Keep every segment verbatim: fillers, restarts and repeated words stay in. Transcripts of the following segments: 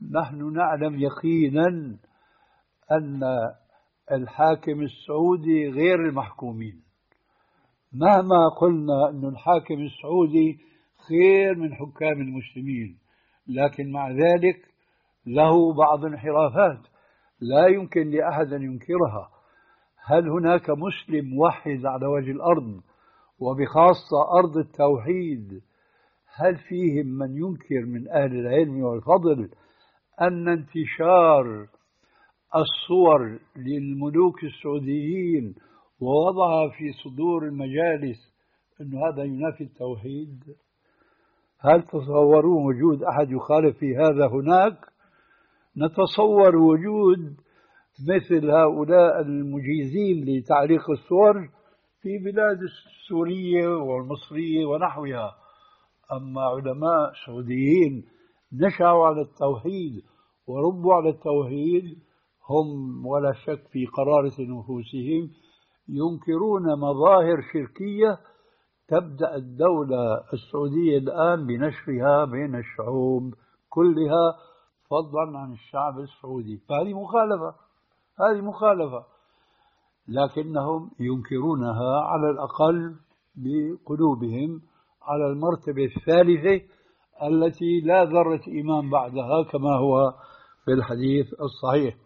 نحن نعلم يقينا أن الحاكم السعودي غير المحكومين. مهما قلنا أن الحاكم السعودي خير من حكام المسلمين، لكن مع ذلك له بعض الانحرافات لا يمكن لأحد أن ينكرها. هل هناك مسلم موحد على وجه الأرض، وبخاصة أرض التوحيد، هل فيهم من ينكر من أهل العلم والفضل أن انتشار الصور للملوك السعوديين ووضعها في صدور المجالس أن هذا ينافي التوحيد؟ هل تصورون وجود أحد يخالف في هذا هناك؟ نتصور وجود مثل هؤلاء المجيزين لتعليق الصور في بلاد السورية والمصرية ونحوها. أما علماء سعوديين نشأوا على التوحيد وربوا على التوحيد هم ولا شك في قرارة نفوسهم ينكرون مظاهر شركية تبدأ الدولة السعودية الآن بنشرها بين الشعوب كلها فضلا عن الشعب السعودي. فهذه مخالفة، هذه مخالفة، لكنهم ينكرونها على الأقل بقلوبهم على المرتبة الثالثة التي لا ذرة إيمان بعدها كما هو في الحديث الصحيح.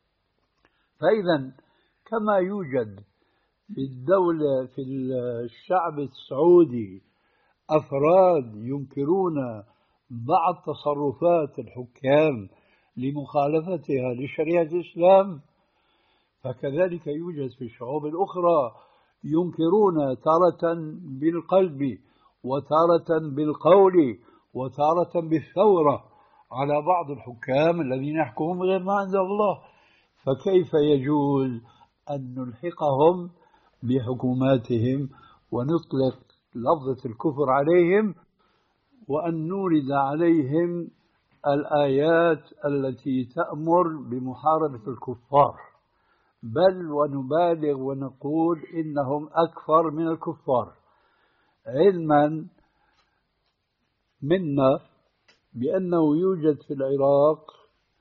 فإذا كما يوجد في الدولة في الشعب السعودي أفراد ينكرون بعض تصرفات الحكام لمخالفتها لشريعة الإسلام، فكذلك يوجد في الشعوب الأخرى ينكرون تارة بالقلب وتارة بالقول وتارة بالثورة على بعض الحكام الذين يحكمون بغير ما أنزل الله. فكيف يجوز أن نلحقهم بحكوماتهم ونطلق لفظة الكفر عليهم وأن نورد عليهم الآيات التي تأمر بمحاربة الكفار، بل ونبالغ ونقول إنهم أكثر من الكفار، علما منا بأنه يوجد في العراق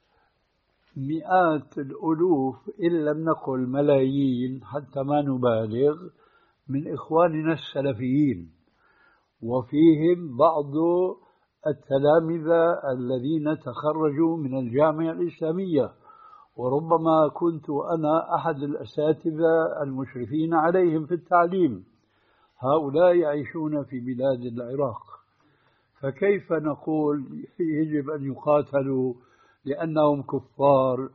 مئات الألوف إن لم نقل ملايين حتى ما نبالغ من إخواننا السلفيين، وفيهم بعض التلامذة الذين تخرجوا من الجامعة الإسلامية، وربما كنت أنا أحد الأساتذة المشرفين عليهم في التعليم. هؤلاء يعيشون في بلاد العراق، فكيف نقول يجب أن يقاتلوا لأنهم كفار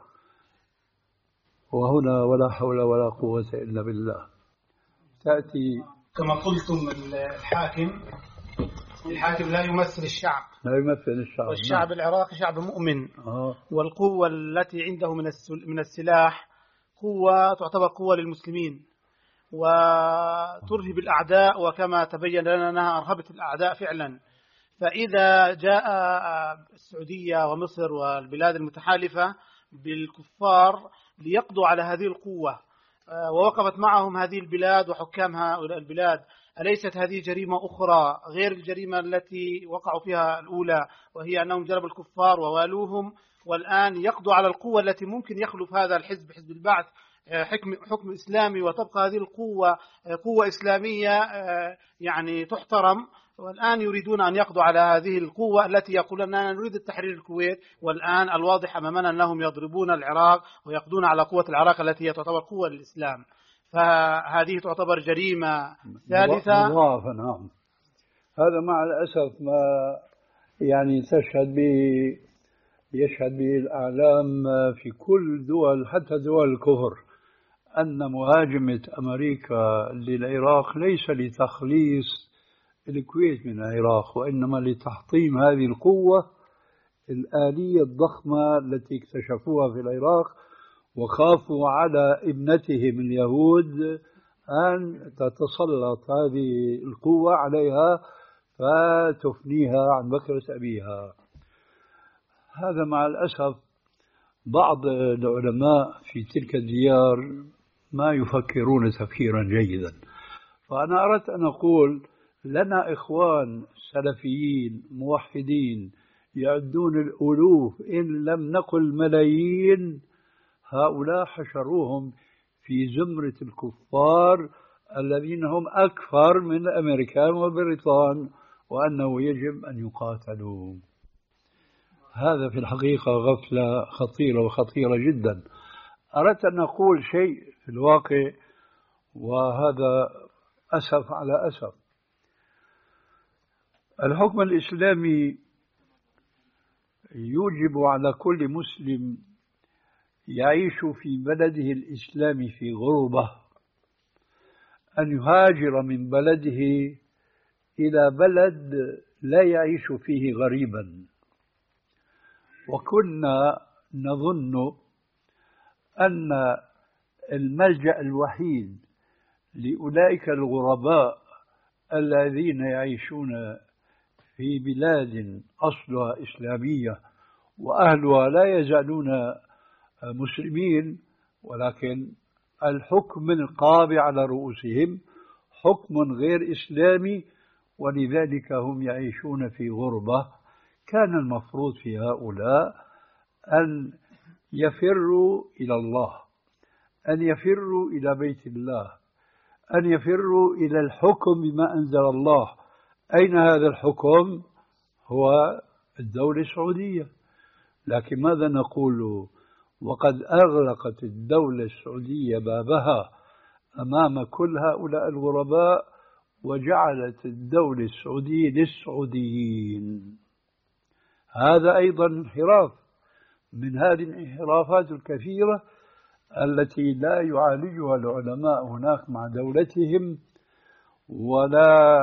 وهنا ولا حول ولا قوة إلا بالله؟ تأتي كما قلتم الحاكم الحاكم لا يمثل الشعب، لا يمثل الشعب، والشعب نعم. العراقي شعب مؤمن، آه. والقوة التي عنده من من السلاح قوة تعتبر قوة للمسلمين وترهب الأعداء، وكما تبين لنا أنها أرهبت الأعداء فعلا. فإذا جاء السعودية ومصر والبلاد المتحالفة بالكفار ليقضوا على هذه القوة ووقفت معهم هذه البلاد وحكام هؤلاء البلاد، أليست هذه جريمة أخرى غير الجريمة التي وقعوا فيها الأولى، وهي أنهم جلبوا الكفار ووالوهم، والآن يقضوا على القوة التي ممكن يخلف هذا الحزب حزب البعث حكم حكم إسلامي وتبقى هذه القوة قوة إسلامية يعني تحترم، والآن يريدون أن يقضوا على هذه القوة التي يقولون أننا نريد التحرير الكويت، والآن الواضح أمامنا أنهم يضربون العراق ويقضون على قوة العراق التي هي تعتبر قوة للإسلام. فهذه تعتبر جريمة ثالثة مضاعفة. نعم، هذا مع الأسف ما يعني تشهد به يشهد به الأعلام في كل دول حتى دول الكفر، أن مهاجمة أمريكا للعراق ليس لتخليص الكويت من العراق، وإنما لتحطيم هذه القوة الآلية الضخمة التي اكتشفوها في العراق، وخافوا على ابنتهم اليهود أن تتسلط هذه القوة عليها فتفنيها عن بكرة أبيها. هذا مع الأسف بعض العلماء في تلك الديار ما يفكرون تفكيرا جيدا. فأنا أردت أن أقول لنا إخوان سلفيين موحدين يعدون الألوف إن لم نقل ملايين. هؤلاء حشروهم في زمرة الكفار الذين هم أكثر من الأمريكان والبريطان، وأنه يجب أن يقاتلوا. هذا في الحقيقة غفلة خطيرة وخطيرة جدا. أردت أن أقول شيء في الواقع، وهذا أسف على أسف. الحكم الإسلامي يوجب على كل مسلم يعيش في بلده الإسلامي في غربة أن يهاجر من بلده إلى بلد لا يعيش فيه غريبا. وكنا نظن أن الملجأ الوحيد لأولئك الغرباء الذين يعيشون في بلاد أصلها إسلامية وأهلها لا يزالون مسلمين، ولكن الحكم القابع على رؤوسهم حكم غير إسلامي، ولذلك هم يعيشون في غربة. كان المفروض في هؤلاء أن يفروا إلى الله، أن يفروا إلى بيت الله، أن يفروا إلى الحكم بما أنزل الله. أين هذا الحكم؟ هو الدولة السعودية. لكن ماذا نقول وقد أغلقت الدولة السعودية بابها أمام كل هؤلاء الغرباء، وجعلت الدولة السعودية للسعوديين؟ هذا أيضا انحراف من هذه الانحرافات الكثيرة التي لا يعالجها العلماء هناك مع دولتهم، ولا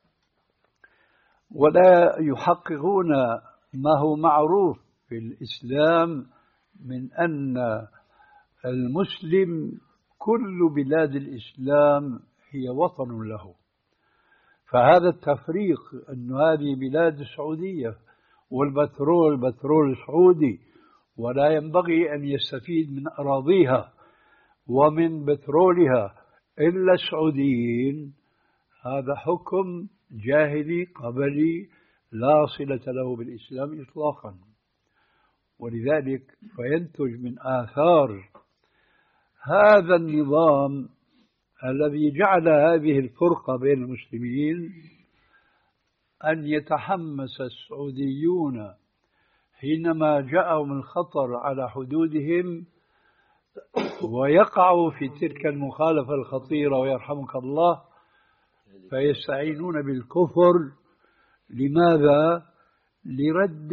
ولا يحققون ما هو معروف في الإسلام من أن المسلم كل بلاد الإسلام هي وطن له. فهذا التفريق أن هذه بلاد السعودية والبترول بترول سعودي ولا ينبغي أن يستفيد من أراضيها ومن بترولها إلا السعوديين، هذا حكم جاهلي قبلي لا صلة له بالإسلام إطلاقا. ولذلك فينتج من آثار هذا النظام الذي جعل هذه الفرقة بين المسلمين أن يتحمس السعوديون حينما جاءهم الخطر على حدودهم ويقعوا في تلك المخالفة الخطيرة ويرحمك الله، فيستعينون بالكفر. لماذا؟ لرد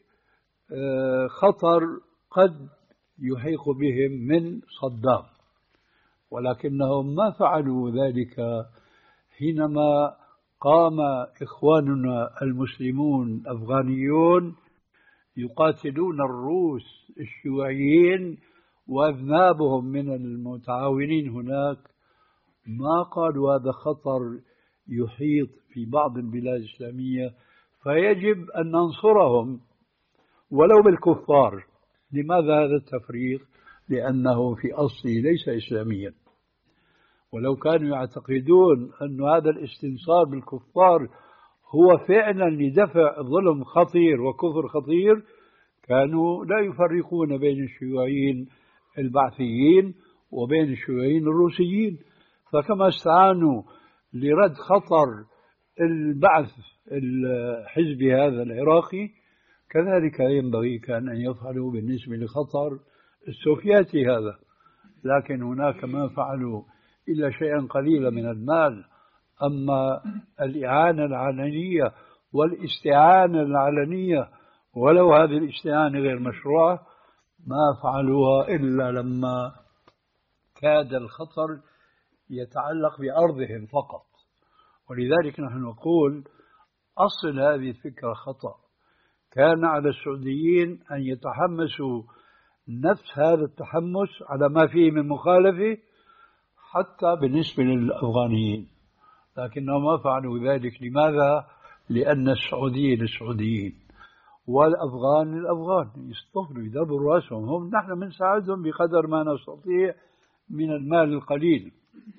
خطر قد يحيق بهم من صدام. ولكنهم ما فعلوا ذلك حينما قام إخواننا المسلمون الأفغانيون يقاتلون الروس الشيوعيين وأذنابهم من المتعاونين هناك. ما قالوا هذا خطر يحيط في بعض البلاد الإسلامية فيجب أن ننصرهم ولو بالكفار. لماذا هذا التفريق؟ لأنه في أصله ليس إسلاميا. ولو كانوا يعتقدون أن هذا الاستنصار بالكفار هو فعلا لدفع ظلم خطير وكفر خطير، كانوا لا يفرقون بين الشيوعيين البعثيين وبين الشيوعيين الروسيين. فكما استعانوا لرد خطر البعث الحزبي هذا العراقي، كذلك ينبغي كان أن يفعلوا بالنسبة لخطر السوفياتي هذا. لكن هناك ما فعلوا إلا شيئا قليلا من المال. أما الإعانة العلنية والاستعانة العلنية ولو هذه الاستعانة غير مشروعة ما فعلوها إلا لما كاد الخطر يتعلق بأرضهم فقط. ولذلك نحن نقول أصل هذه الفكرة خطأ. كان على السعوديين أن يتحمسوا نفس هذا التحمس على ما فيه من مخالفة حتى بالنسبة للأفغانيين، لكنهم ما فعلوا ذلك. لماذا؟ لأن السعودية للسعوديين والأفغان للأفغان، يصطفلوا يدبروا رأسهم. هم نحن بنساعدهم بقدر ما نستطيع من المال القليل.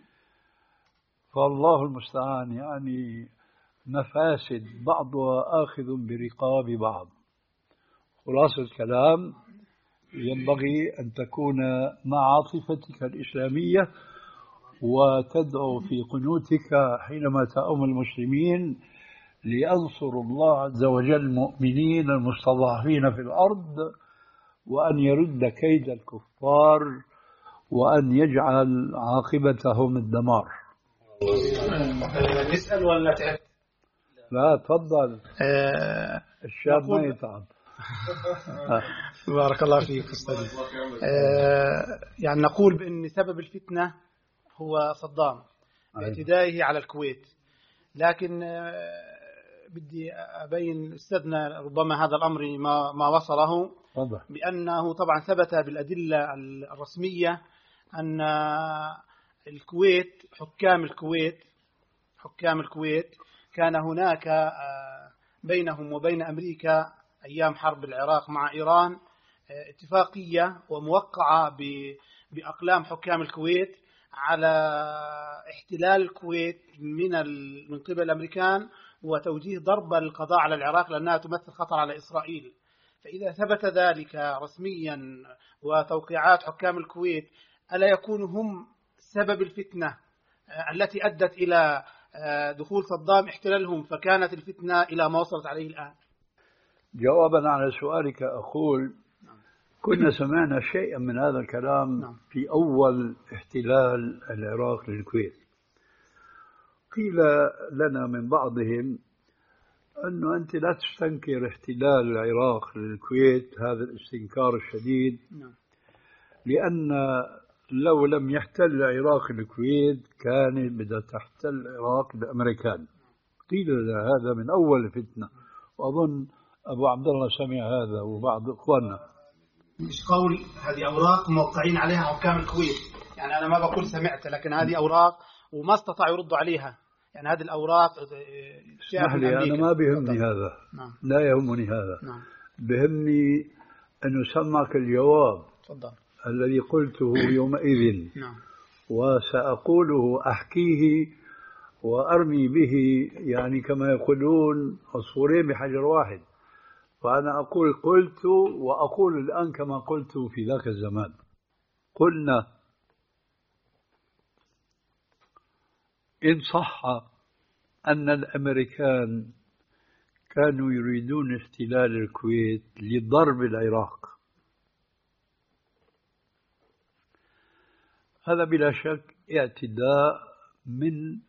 فالله المستعان، يعني مفاسد بعضها آخذ برقاب بعض. خلاصة الكلام ينبغي أن تكون مع عاطفتك الإسلامية وتدعو في قنوتك حينما تؤم المسلمين لينصر الله عز وجل المؤمنين المستضعفين في الأرض، وأن يرد كيد الكفار، وأن يجعل عاقبتهم الدمار. نسأل ولا تعبت؟ لا تفضل. آه الشاب ما يتعب. بارك الله فيك أستاذ. آه يعني نقول بأن سبب الفتنة هو صدام باعتدائه على الكويت، لكن آه بدي أبين أستاذنا ربما هذا الأمر ما ما وصله فضل. بأنه طبعا ثبت بالأدلة الرسمية أن الكويت حكام الكويت حكام الكويت كان هناك بينهم وبين أمريكا أيام حرب العراق مع إيران اتفاقية وموقعة بأقلام حكام الكويت على احتلال الكويت من من قبل الأمريكان وتوجيه ضربة للقضاء على العراق لأنها تمثل خطر على إسرائيل. فإذا ثبت ذلك رسميا وتوقيعات حكام الكويت، ألا يكون هم سبب الفتنة التي أدت إلى دخول صدام احتلالهم، فكانت الفتنة إلى ما وصلت عليه الآن؟ جوابا على سؤالك أقول كنا سمعنا شيئا من هذا الكلام في أول احتلال العراق للكويت. قيل لنا من بعضهم أنه أنت لا تستنكر احتلال العراق للكويت هذا الاستنكار الشديد، لأن لو لم يحتل العراق الكويت كان بدها تحتل العراق الأمريكان. قيل لنا هذا من أول الفتنة، وأظن أبو عبد الله سمع هذا وبعض إخواننا. مش قول هذه أوراق موقعين عليها حكام الكويت، يعني أنا ما بقول سمعت، لكن هذه أوراق وما استطاعوا يردوا عليها. يعني هذه الأوراق اسمح لي أنا ما بيهمني هذا. نعم. لا يهمني هذا. نعم. بيهمني أن أسمعك الجواب. تفضل. الذي قلته يومئذ. نعم. وسأقوله أحكيه وأرمي به، يعني كما يقولون عصفورين بحجر واحد. فأنا أقول قلت وأقول الآن كما قلت في ذاك الزمان. قلنا إن صح أن الأمريكان كانوا يريدون احتلال الكويت لضرب العراق، هذا بلا شك اعتداء من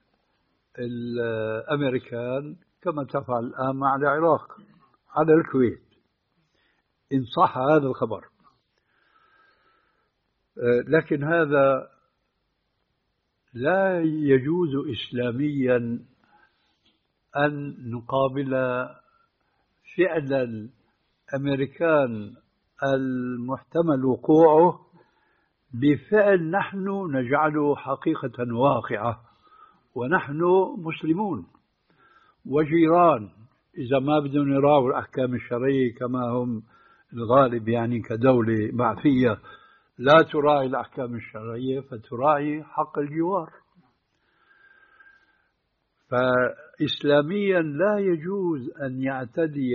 الأمريكان كما تفعل الآن مع العراق على الكويت، إن صح هذا الخبر. لكن هذا لا يجوز إسلاميا أن نقابل فعل الأمريكان المحتمل وقوعه بفعل نحن نجعله حقيقة واقعة، ونحن مسلمون وجيران إذا ما بدهم يراعوا الأحكام الشرعية كما هم الغالب، يعني كدولة معفية لا تراعي الأحكام الشرعية فتراعي حق الجوار. فإسلاميا لا يجوز أن يعتدي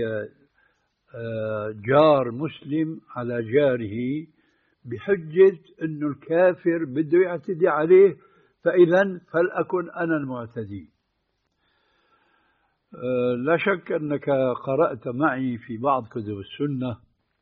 جار مسلم على جاره بحجة أن الكافر بده يعتدي عليه، فإذا فلأكن أنا المعتدي. لا شك أنك قرأت معي في بعض كتب السنة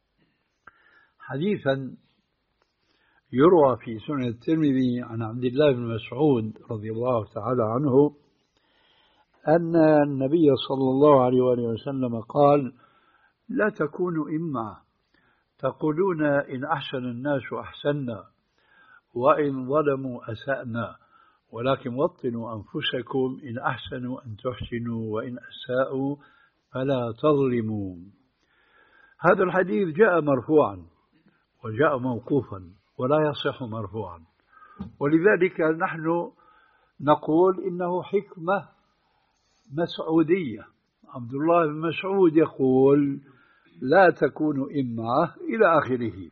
حديثا يروى في سنن الترمذي عن عبد الله بن مسعود رضي الله تعالى عنه أن النبي صلى الله عليه وآله وسلم قال: لا تكونوا إمة تقولون إن أحسن الناس أحسنا وإن ظلموا أسأنا، ولكن وطنوا أنفسكم، إن أحسنوا أن تحسنوا وإن أساءوا فلا تظلموا. هذا الحديث جاء مرفوعا وجاء موقوفا ولا يصح مرفوعا، ولذلك نحن نقول إنه حكمة مسعودية. عبد الله بن مسعود يقول: لا تكونوا إمة إلى آخره.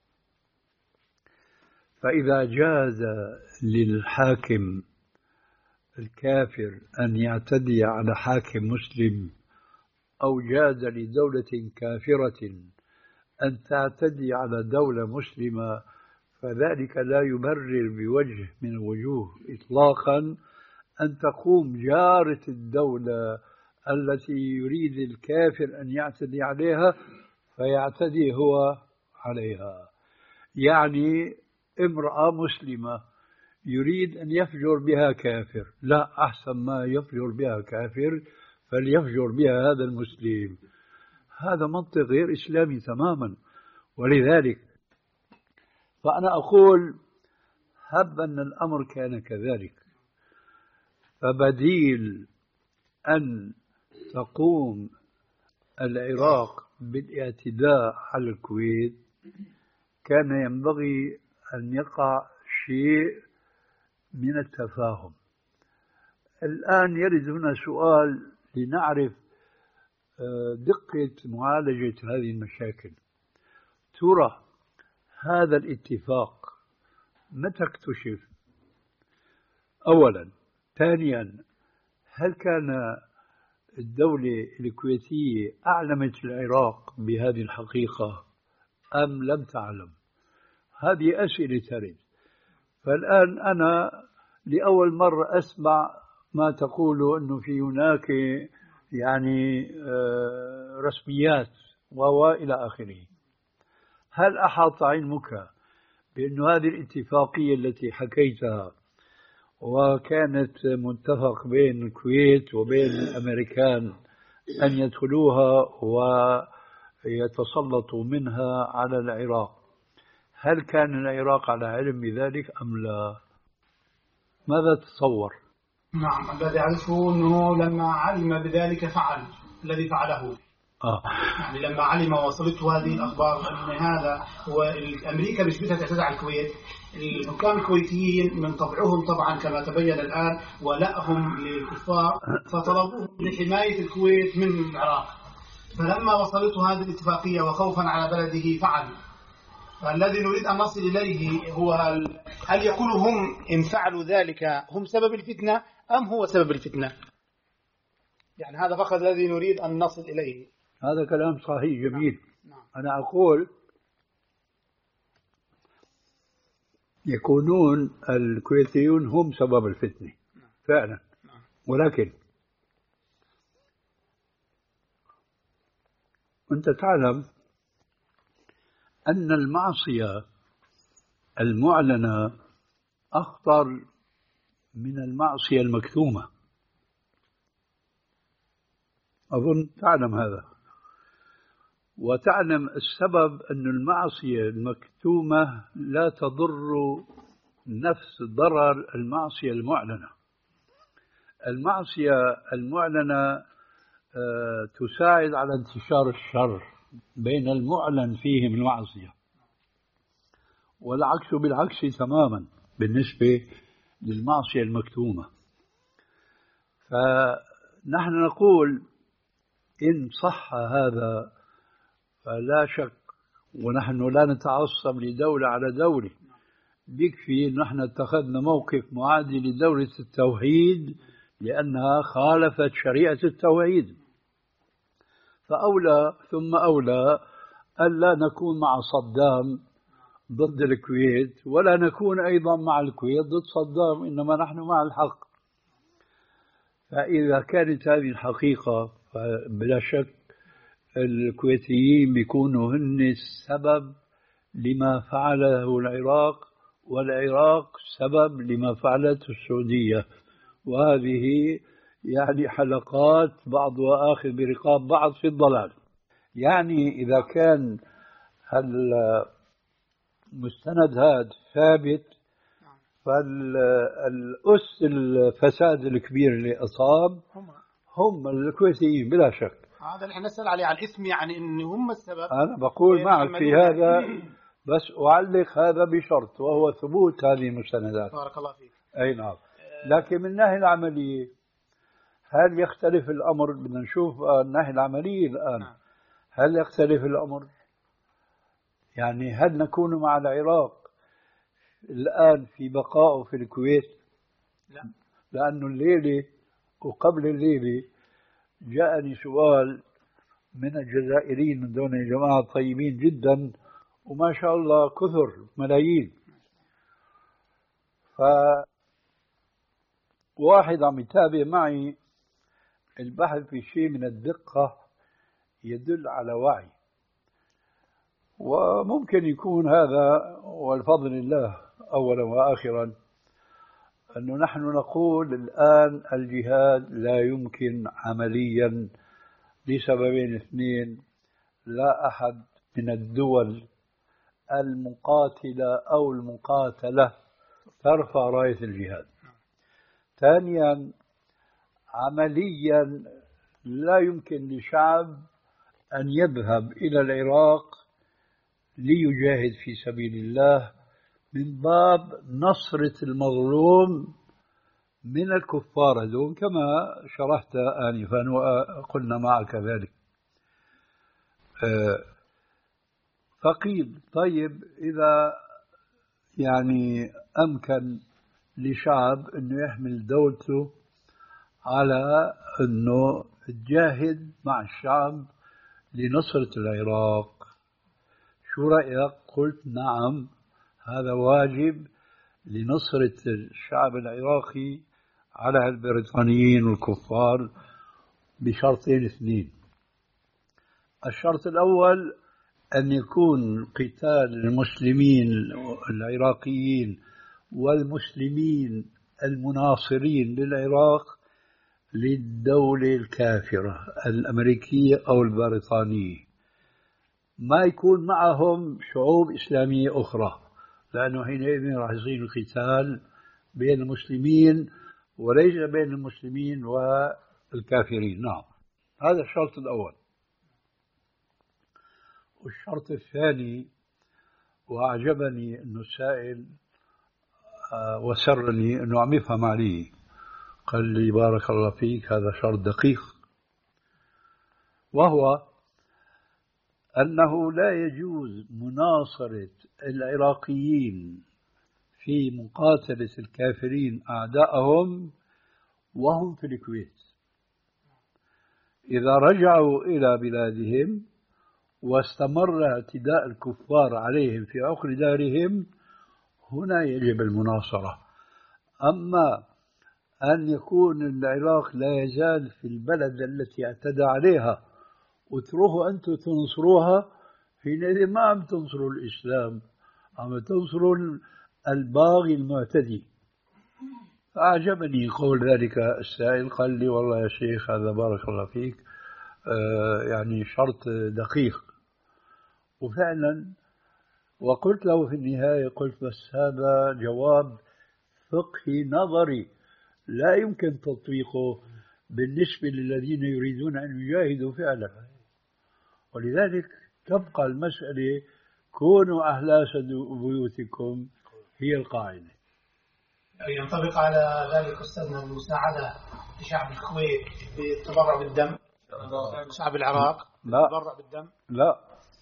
فإذا جاز للحاكم الكافر أن يعتدي على حاكم مسلم، أو جاز لدولة كافرة أن تعتدي على دولة مسلمة فذلك لا يبرر بوجه من الوجوه إطلاقا أن تقوم جارة الدولة التي يريد الكافر أن يعتدي عليها فيعتدي هو عليها. يعني امرأة مسلمة يريد أن يفجر بها كافر، لا، أحسن ما يفجر بها كافر فليفجر بها هذا المسلم. هذا منطق غير إسلامي تماما. ولذلك فأنا أقول هب أن الأمر كان كذلك، فبديل أن تقوم العراق بالاعتداء على الكويت كان ينبغي أن يقع شيء من التفاهم. الآن يرد هنا سؤال لنعرف دقة معالجة هذه المشاكل. ترى هذا الاتفاق متى اكتشف؟ أولا. ثانيا، هل كان الدولة الكويتية أعلمت العراق بهذه الحقيقة أم لم تعلم؟ هذه أسئلة ترد. فالآن أنا لأول مرة أسمع ما تقول أنه في هناك يعني رسميات وإلى آخره. هل أحاط علمك بأن هذه الاتفاقية التي حكيتها وكانت متفق بين الكويت وبين الأمريكان أن يدخلوها ويتسلطوا منها على العراق، هل كان العراق على علم بذلك أم لا؟ ماذا تتصور؟ نعم، الذي أعرفه أنه لما علم بذلك فعل الذي فعله. آه. يعني لما علم وصلته هذه الأخبار أن هذا هو أمريكا مش بدها تعتدي على الكويت، الحكام الكويتيين من طبعهم طبعا كما تبين الآن ولائهم للكفار، فطلبوهم لحماية الكويت من العراق. فلما وصلته هذه الاتفاقية وخوفا على بلده فعل. فالذي نريد أن نصل إليه هو هل يكون هم إن فعلوا ذلك هم سبب الفتنة أم هو سبب الفتنة؟ يعني هذا فقط الذي نريد أن نصل إليه. هذا كلام صحيح جميل. نعم. أنا أقول يكونون الكويتيون هم سبب الفتنة فعلا، ولكن أنت تعلم أن المعصية المعلنة أخطر من المعصية المكتومة. أظن تعلم هذا. وتعلم السبب أن المعصية المكتومة لا تضر نفس ضرر المعصية المعلنة. المعصية المعلنة تساعد على انتشار الشر بين المعلن فيهم المعصية، والعكس بالعكس تماما بالنسبة للمعصية المكتومة. فنحن نقول إن صح هذا فلا شك، ونحن لا نتعصب لدولة على دولة، بيكفي نحن اتخذنا موقف معادي لدولة التوحيد لأنها خالفت شريعة التوحيد، فأولى ثم أولى ألا نكون مع صدام ضد الكويت ولا نكون أيضا مع الكويت ضد صدام، إنما نحن مع الحق. فإذا كانت هذه الحقيقة فبلا شك الكويتيين بيكونوا هن السبب لما فعله العراق، والعراق سبب لما فعلته السعودية، وهذه يعني حلقات بعضها آخذ برقاب بعض في الضلال. يعني إذا كان المستند هذا ثابت فالأس الفساد الكبير اللي أصاب هم الكويتيين بلا شك. هذا اللي نسأل عليه على الاسم، يعني إن هم السبب. أنا بقول معك في هذا، بس أعلق هذا بشرط وهو ثبوت هذه المستندات. بارك الله فيك. أي نعم. لكن من الناحية العملية هل يختلف الأمر؟ بدنا نشوف الناحية العملية الآن. هل يختلف الأمر؟ يعني هل نكون مع العراق الآن في بقائه في الكويت؟ لا. لأنه الليلة وقبل الليلة جاءني سؤال من الجزائريين دون جماعة طيبين جدا، وما شاء الله كثر ملايين. فواحد عم يتابع معي البحث في شيء من الدقة يدل على وعي، وممكن يكون هذا والفضل الله أولا وآخرا أنه نحن نقول الآن الجهاد لا يمكن عمليا لسببين اثنين. لا أحد من الدول المقاتلة أو المقاتلة ترفع راية الجهاد. ثانيا، عمليا لا يمكن لشعب أن يذهب إلى العراق ليجاهد في سبيل الله من باب نصرة المظلوم من الكفار هذول، كما شرحت آنفا وقلنا معك ذلك. فقيل طيب إذا يعني أمكن لشعب أنه يحمل دولته على أنه تجاهد مع الشعب لنصرة العراق، شو رأيك؟ قلت نعم، هذا واجب لنصرة الشعب العراقي على البريطانيين والكفار بشرطين اثنين. الشرط الأول أن يكون قتال المسلمين العراقيين والمسلمين المناصرين للعراق للدولة الكافرة الأمريكية أو البريطانية، ما يكون معهم شعوب إسلامية أخرى، لأنه حينئذ راح يصير القتال بين المسلمين وليس بين المسلمين والكافرين. نعم، هذا الشرط الأول. والشرط الثاني، وأعجبني أنه السائل وسرني أنه عم يفهم علي، قال لي بارك الله فيك هذا شرط دقيق، وهو أنه لا يجوز مناصرة العراقيين في مقاتلة الكافرين أعدائهم وهم في الكويت. إذا رجعوا إلى بلادهم واستمر اعتداء الكفار عليهم في عقر دارهم، هنا يجب المناصرة. أما أن يكون العراق لا يزال في البلد التي اعتدى عليها وتروحوا أنتم تنصروها، حينئذ ما عم تنصروا الإسلام، عم تنصروا الباغي المعتدي. أعجبني قول ذلك السائل، قال لي والله يا شيخ هذا بارك الله فيك آه يعني شرط دقيق. وفعلا وقلت له في النهاية، قلت بس هذا جواب فقهي نظري لا يمكن تطبيقه بالنسبة للذين يريدون أن يجاهدوا فعلا. ولذلك تبقى المسألة كونوا أهلاس بيوتكم هي القاعدة. ينطبق على ذلك أستاذنا المساعدة لشعب الكويت بالتبرع بالدم، شعب العراق لا بالتبرع بالدم؟ لا،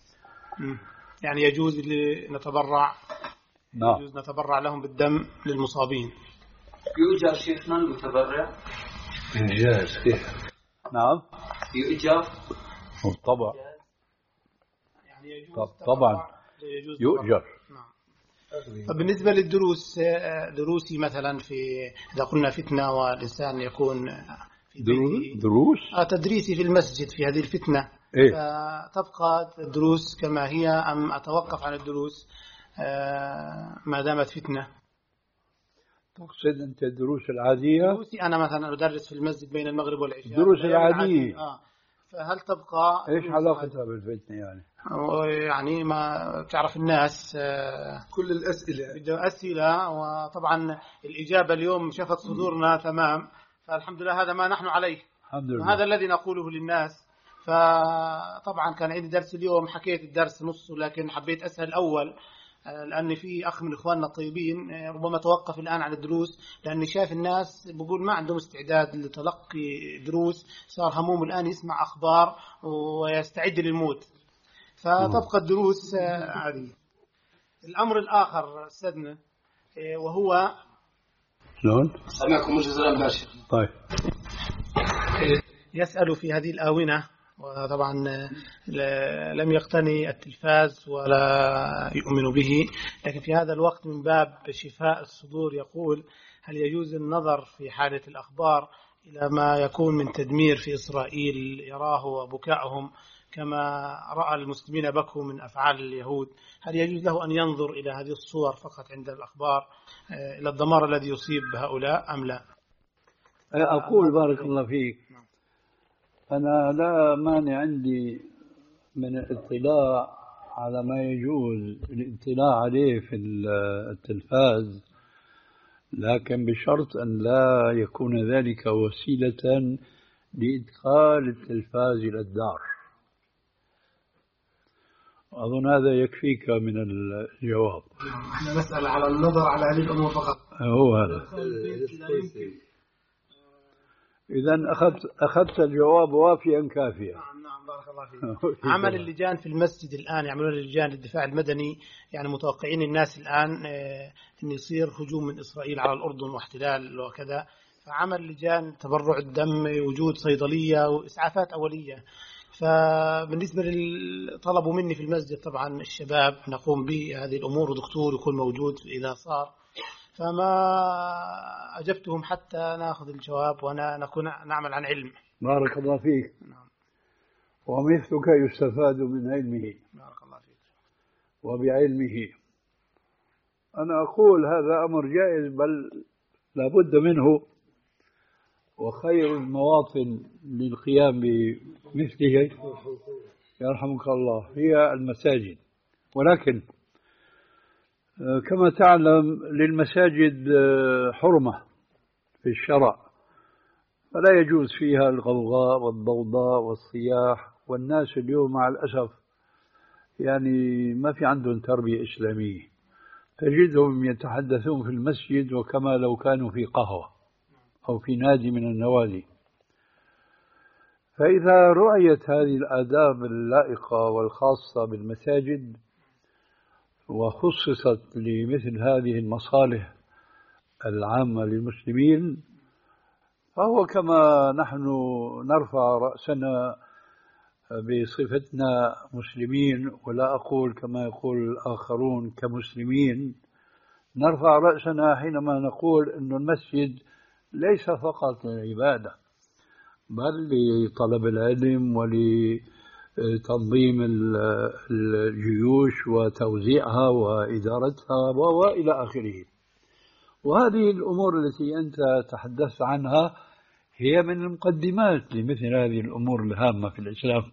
يعني يجوز نتبرع، نعم يجوز نتبرع لهم بالدم للمصابين. يؤجر شيخنا المتبرع؟ إنجاز كيف؟ نعم يؤجر طبعا، يعني يجوز طبعا يؤجر. نعم. طب بالنسبة للدروس، دروسي مثلا في إذا قلنا فتنة والإنسان يكون في دروس آه تدريسي في المسجد في هذه الفتنة، إيه؟ تبقى الدروس كما هي أم أتوقف عن الدروس آه ما دامت فتنة؟ تقصد أنت الدروس العادية؟ دروسي أنا مثلا أدرس في المسجد بين المغرب والعشاء، الدروس العادية آه. فهل تبقى إيش علاقتها بالفتنة يعني؟ يعني ما تعرف الناس كل الأسئلة بده أسئلة، وطبعا الإجابة اليوم شفت صدورنا تمام، فالحمد لله هذا ما نحن عليه، الحمد لله، وهذا الذي نقوله للناس. فطبعا كان عندي درس اليوم، حكيت الدرس نصه لكن حبيت أسهل الأول، لأن في أخ من إخواننا الطيبين ربما توقف الآن عن الدروس، لأن شاف الناس بقول ما عندهم استعداد لتلقي دروس، صار هموم الآن يسمع أخبار ويستعد للموت، فتبقى الدروس عادية. الأمر الآخر أستاذنا وهو شلون؟ سمعكم جزيلا باشا. طيب، يسأل في هذه الآونة وطبعا لم يقتني التلفاز ولا يؤمن به. لكن في هذا الوقت من باب شفاء الصدور يقول: هل يجوز النظر في حالة الأخبار إلى ما يكون من تدمير في إسرائيل يراه وبكائهم كما رأى المسلمين بكوا من أفعال اليهود؟ هل يجوز له أن ينظر إلى هذه الصور فقط عند الأخبار إلى الدمار الذي يصيب هؤلاء أم لا؟ أقول بارك الله فيك، أنا لا مانع عندي من الاطلاع على ما يجوز الاطلاع عليه في التلفاز، لكن بشرط أن لا يكون ذلك وسيلة لإدخال التلفاز إلى الدار. أظن هذا يكفيك من الجواب. احنا نسأل على النظر على هذه الأمور فقط. هو هذا. إذن أخذت أخذت الجواب وافيا كافيا. نعم نعم بارك الله فيك. عمل اللجان في المسجد الآن، يعملون اللجان للدفاع المدني، يعني متوقعين الناس الآن أن يصير هجوم من إسرائيل على الأردن واحتلال وكذا، فعمل لجان تبرع الدم، وجود صيدلية وإسعافات أولية. فبالنسبة لطلبوا مني في المسجد طبعا الشباب نقوم بهذه الأمور ودكتور يكون موجود إذا صار، فما أجبتهم حتى نأخذ الجواب ونكون نعمل عن علم. بارك الله فيك. نعم. ومثلك يستفاد من علمه. بارك الله فيك. وبعلمه. أنا أقول هذا أمر جائز بل لابد منه، وخير المواطن للقيام بمثله يرحمك الله هي المساجد. ولكن كما تعلم للمساجد حرمة في الشرع، فلا يجوز فيها الغوغاء والضوضاء والصياح، والناس اليوم مع الأسف يعني ما في عندهم تربية إسلامية، تجدهم يتحدثون في المسجد وكما لو كانوا في قهوة أو في نادي من النوادي. فإذا رعيت هذه الآداب اللائقة والخاصة بالمساجد وخصصت لمثل هذه المصالح العامة للمسلمين، فهو كما نحن نرفع رأسنا بصفتنا مسلمين، ولا أقول كما يقول الآخرون كمسلمين، نرفع رأسنا حينما نقول أن المسجد ليس فقط للعبادة بل لطلب العلم ولتنظيم الجيوش وتوزيعها وإدارتها وإلى آخره. وهذه الأمور التي أنت تحدثت عنها هي من المقدمات لمثل هذه الأمور الهامة في الإسلام.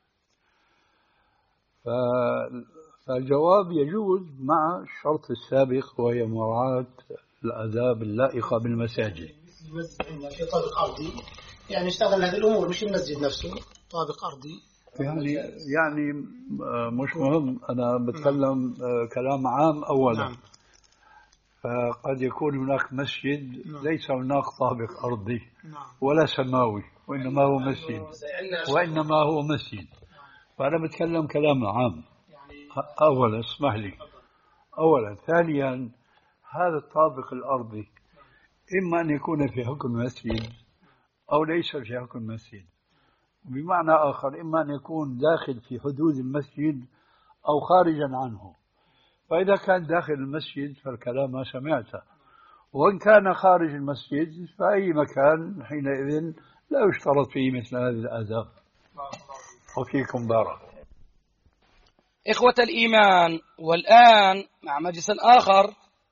فالجواب يجوز مع الشرط السابق وهي مراعاة الآداب اللائقة بالمساجد. المسجد عندنا في طابق أرضي، يعني اشتغل هذه الأمور، مش المسجد نفسه طابق أرضي. يعني يعني مش مهم، أنا بتكلم كلام عام أولا. نعم. فقد يكون هناك مسجد نعم. ليس هناك طابق أرضي نعم. ولا سماوي، وإنما هو مسجد وإنما هو مسجد. فأنا بتكلم كلام عام. أولا اسمح لي، أولا ثانيا هذا الطابق الأرضي إما أن يكون في حكم مسجد أو ليس في حكم مسجد، بمعنى آخر إما أن يكون داخل في حدود المسجد أو خارجا عنه. فإذا كان داخل المسجد فالكلام ما سمعته، وإن كان خارج المسجد فأي مكان حينئذ لا يشترط فيه مثل هذه الآداب. وفيكم بارك. إخوة الإيمان، والآن مع مجلس آخر.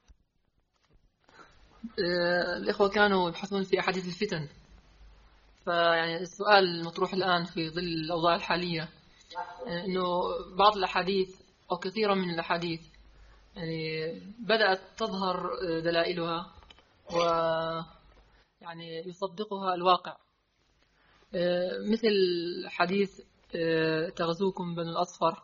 الإخوة كانوا يبحثون في أحاديث الفتن، فيعني السؤال المطروح الآن في ظل الأوضاع الحالية إنه بعض الأحاديث أو كثيرا من الأحاديث يعني بدأت تظهر دلائلها ويعني يصدقها الواقع، مثل حديث تغزوكم بنو الأصفر،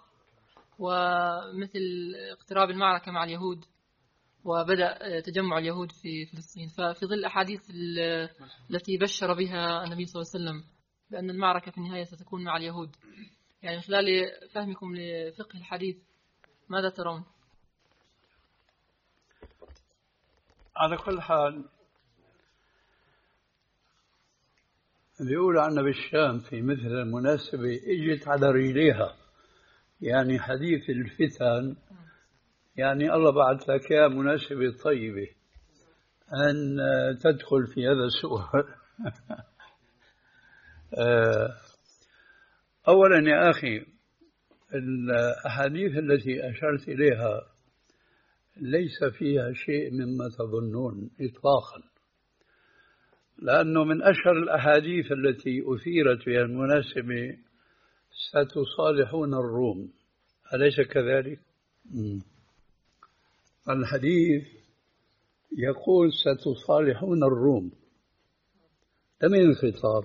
ومثل اقتراب المعركة مع اليهود وبدأ تجمع اليهود في فلسطين. ففي ظل الأحاديث التي بشر بها النبي صلى الله عليه وسلم بأن المعركة في النهاية ستكون مع اليهود، يعني من خلال فهمكم لفقه الحديث ماذا ترون؟ على كل حال بيقول عنا بالشام في مثل المناسبة اجت على رجليها، يعني حديث الفتن، يعني الله بعث لك يا مناسبة طيبة أن تدخل في هذا السؤال. أولا يا أخي، الأحاديث التي أشرت إليها ليس فيها شيء مما تظنون إطلاقا، لأنه من أشهر الأحاديث التي أثيرت في المناسبة ستصالحون الروم، أليس كذلك؟ م. الحديث يقول ستصالحون الروم، لمن الخطاب؟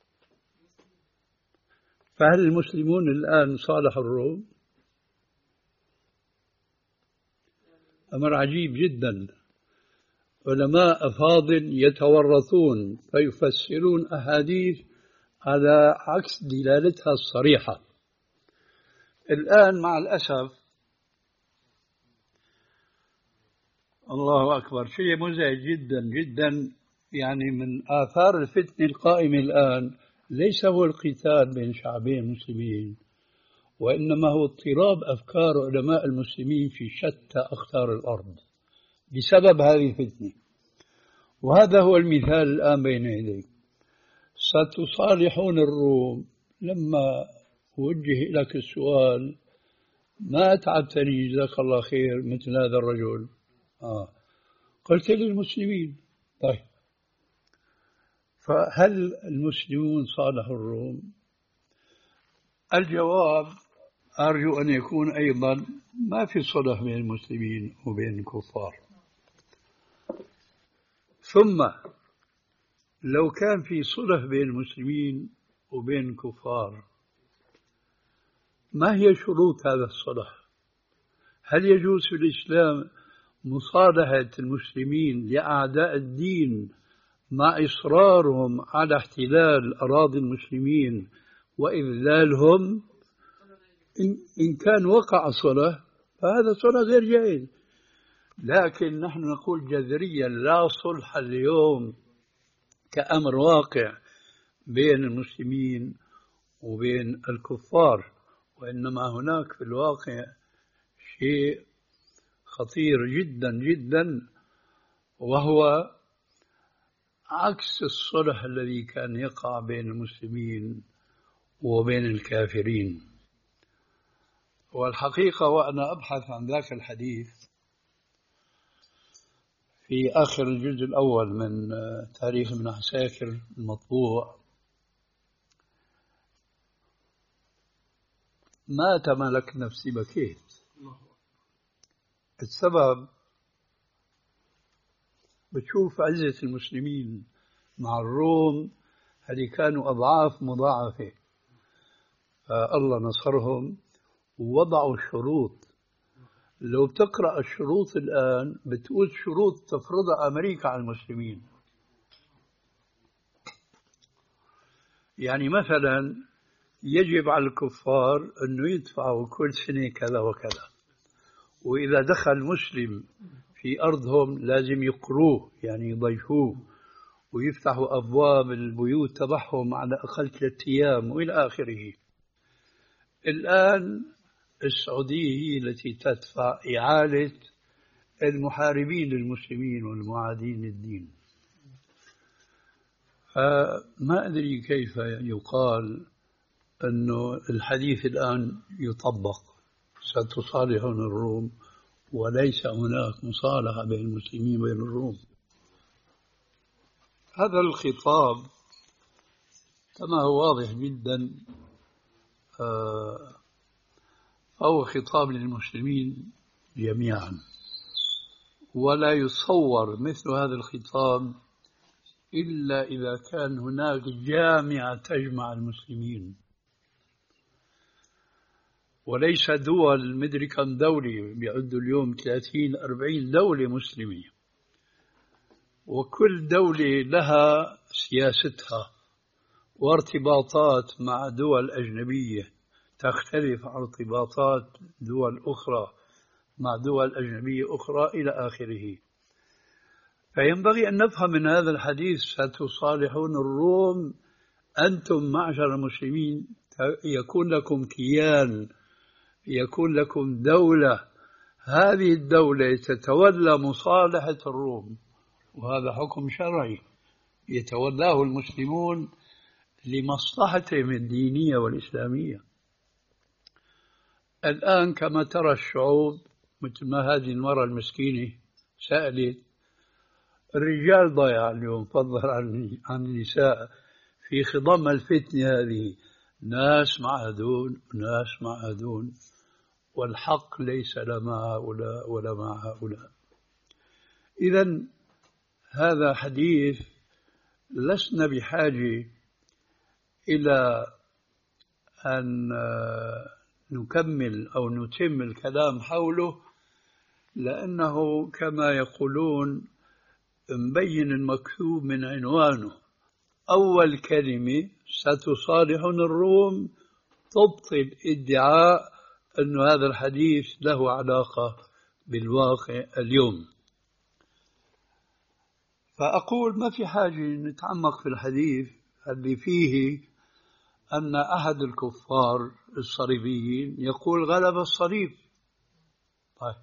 فهل المسلمون الآن صالحوا الروم؟ أمر عجيب جدا. علماء أفاضل يتورطون فيفسرون أحاديث على عكس دلالتها الصريحة. الآن مع الأسف، الله أكبر، شيء مزعج جدا جدا، يعني من آثار الفتنة القائمة الآن ليس هو القتال بين شعبين مسلمين، وإنما هو اضطراب أفكار علماء المسلمين في شتى أقطار الأرض بسبب هذه الفتنة. وهذا هو المثال الآن بين يديك. ستصالحون الروم، لما وجه لك السؤال ما أتعبتني جزاك الله خير مثل هذا الرجل، آه. قلت للمسلمين. طيب، فهل المسلمون صالحوا الروم؟ الجواب أرجو أن يكون أيضا ما في صلح بين المسلمين وبين الكفار. ثم لو كان في صلح بين المسلمين وبين الكفار، ما هي شروط هذا الصلح؟ هل يجوز في الإسلام مصالحة المسلمين لأعداء الدين مع إصرارهم على احتلال أراضي المسلمين وإذلالهم؟ إن كان وقع صلح فهذا صلح غير جائز. لكن نحن نقول جذريا لا صلح اليوم كأمر واقع بين المسلمين وبين الكفار، وإنما هناك في الواقع شيء خطير جدا جدا، وهو عكس الصلح الذي كان يقع بين المسلمين وبين الكافرين. والحقيقة وأنا أبحث عن ذاك الحديث في آخر الجزء الأول من تاريخ ابن عساكر المطبوع ما تملك نفسي بكيت. السبب بتشوف عزة المسلمين مع الروم هذه كانوا أضعاف مضاعفة، فالله نصرهم ووضعوا شروط. لو بتقرأ الشروط الآن بتقول شروط تفرضها أمريكا على المسلمين. يعني مثلا يجب على الكفار أنه يدفعوا كل سنة كذا وكذا، وإذا دخل مسلم في أرضهم لازم يقروه، يعني يضيفوه ويفتحوا أبواب البيوت تبعهم على أقل ثلاثة أيام وإلى آخره. الآن السعودية هي التي تدفع إعالة المحاربين للمسلمين والمعادين للدين. فما أدري كيف يقال أنه الحديث الآن يطبق ستصالحون الروم وليس هناك مصالحة بين المسلمين وبين الروم. هذا الخطاب كما هو واضح جدا هو خطاب للمسلمين جميعا، ولا يصور مثل هذا الخطاب إلا إذا كان هناك جامعة تجمع المسلمين، وليس دول مدري كم دولة، بيعدوا اليوم ثلاثين أربعين دولة مسلمة، وكل دولة لها سياستها وارتباطات مع دول أجنبية تختلف عن ارتباطات دول أخرى مع دول أجنبية أخرى إلى آخره. فينبغي أن نفهم من هذا الحديث ستصالحون الروم أنتم معشر المسلمين يكون لكم كيان، يكون لكم دولة، هذه الدولة تتولى مصالحة الروم، وهذا حكم شرعي يتولاه المسلمون لمصلحتهم الدينية والإسلامية. الآن كما ترى الشعوب، مثل ما هذه المرأة المسكينة سألت، الرجال ضيع اليوم فضل عن النساء في خضم الفتنة هذه، ناس مع هذول وناس مع هذول، والحق ليس لا مع هؤلاء ولا مع هؤلاء. إذن هذا حديث لسنا بحاجة إلى أن نكمل أو نتم الكلام حوله، لأنه كما يقولون مبين المكتوب من عنوانه. أول كلمة ستصالحنا الروم تبطل ادعاء أن هذا الحديث له علاقة بالواقع اليوم. فأقول ما في حاجة نتعمق في الحديث اللي فيه أن أحد الكفار الصليبيين يقول غلب الصليب. طيب،